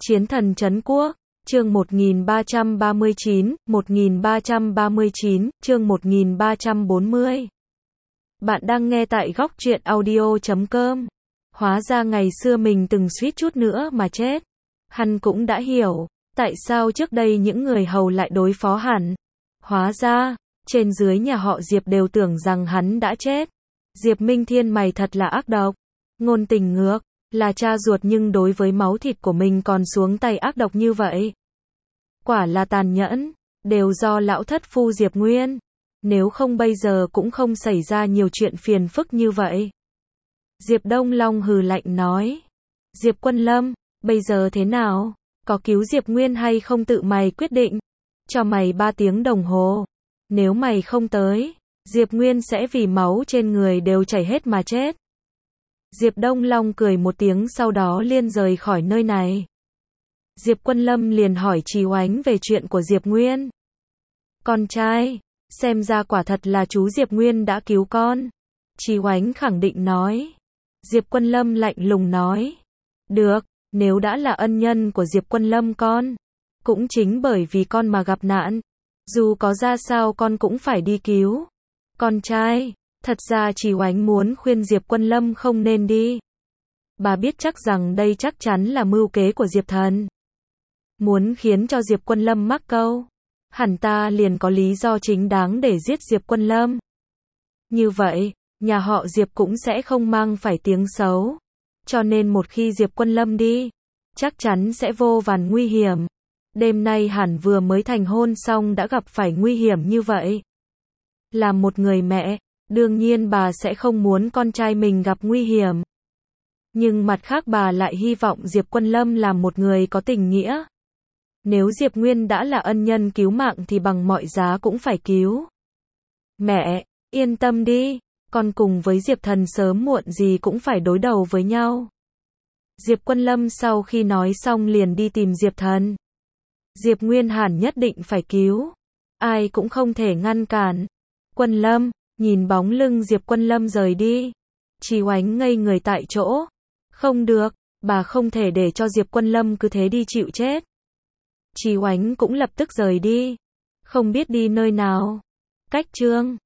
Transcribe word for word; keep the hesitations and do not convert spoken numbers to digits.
Chiến thần trấn quốc, chương một nghìn ba trăm ba mươi chín, một nghìn ba trăm ba mươi chín, chương một nghìn ba trăm bốn mươi. Bạn đang nghe tại góc truyện audio chấm com. Hóa ra ngày xưa mình từng suýt chút nữa mà chết. Hắn cũng đã hiểu, tại sao trước đây những người hầu lại đối phó hắn. Hóa ra, trên dưới nhà họ Diệp đều tưởng rằng hắn đã chết. Diệp Minh Thiên mày thật là ác độc. Ngôn tình ngược, là cha ruột nhưng đối với máu thịt của mình còn xuống tay ác độc như vậy. Quả là tàn nhẫn, đều do lão thất phu Diệp Nguyên. Nếu không bây giờ cũng không xảy ra nhiều chuyện phiền phức như vậy. Diệp Đông Long hừ lạnh nói. Diệp Quân Lâm, bây giờ thế nào? Có cứu Diệp Nguyên hay không tự mày quyết định? Cho mày ba tiếng đồng hồ. Nếu mày không tới, Diệp Nguyên sẽ vì máu trên người đều chảy hết mà chết. Diệp Đông Long cười một tiếng sau đó liền rời khỏi nơi này. Diệp Quân Lâm liền hỏi Trì Hoánh về chuyện của Diệp Nguyên. Con trai, xem ra quả thật là chú Diệp Nguyên đã cứu con. Trì Hoánh khẳng định nói. Diệp Quân Lâm lạnh lùng nói. Được, nếu đã là ân nhân của Diệp Quân Lâm con. Cũng chính bởi vì con mà gặp nạn. Dù có ra sao con cũng phải đi cứu. Con trai, thật ra Trì Hoánh muốn khuyên Diệp Quân Lâm không nên đi. Bà biết chắc rằng đây chắc chắn là mưu kế của Diệp Thần. Muốn khiến cho Diệp Quân Lâm mắc câu. Hẳn ta liền có lý do chính đáng để giết Diệp Quân Lâm. Như vậy, nhà họ Diệp cũng sẽ không mang phải tiếng xấu. Cho nên một khi Diệp Quân Lâm đi, chắc chắn sẽ vô vàn nguy hiểm. Đêm nay hẳn vừa mới thành hôn xong đã gặp phải nguy hiểm như vậy. Là một người mẹ, đương nhiên bà sẽ không muốn con trai mình gặp nguy hiểm. Nhưng mặt khác bà lại hy vọng Diệp Quân Lâm là một người có tình nghĩa. Nếu Diệp Nguyên đã là ân nhân cứu mạng thì bằng mọi giá cũng phải cứu. Mẹ, yên tâm đi, con cùng với Diệp Thần sớm muộn gì cũng phải đối đầu với nhau. Diệp Quân Lâm sau khi nói xong liền đi tìm Diệp Thần. Diệp Nguyên hẳn nhất định phải cứu. Ai cũng không thể ngăn cản. Quân Lâm, nhìn bóng lưng Diệp Quân Lâm rời đi. Trì Hoánh ngây người tại chỗ. Không được, bà không thể để cho Diệp Quân Lâm cứ thế đi chịu chết. Trì Hoánh cũng lập tức rời đi. Không biết đi nơi nào. Cách chương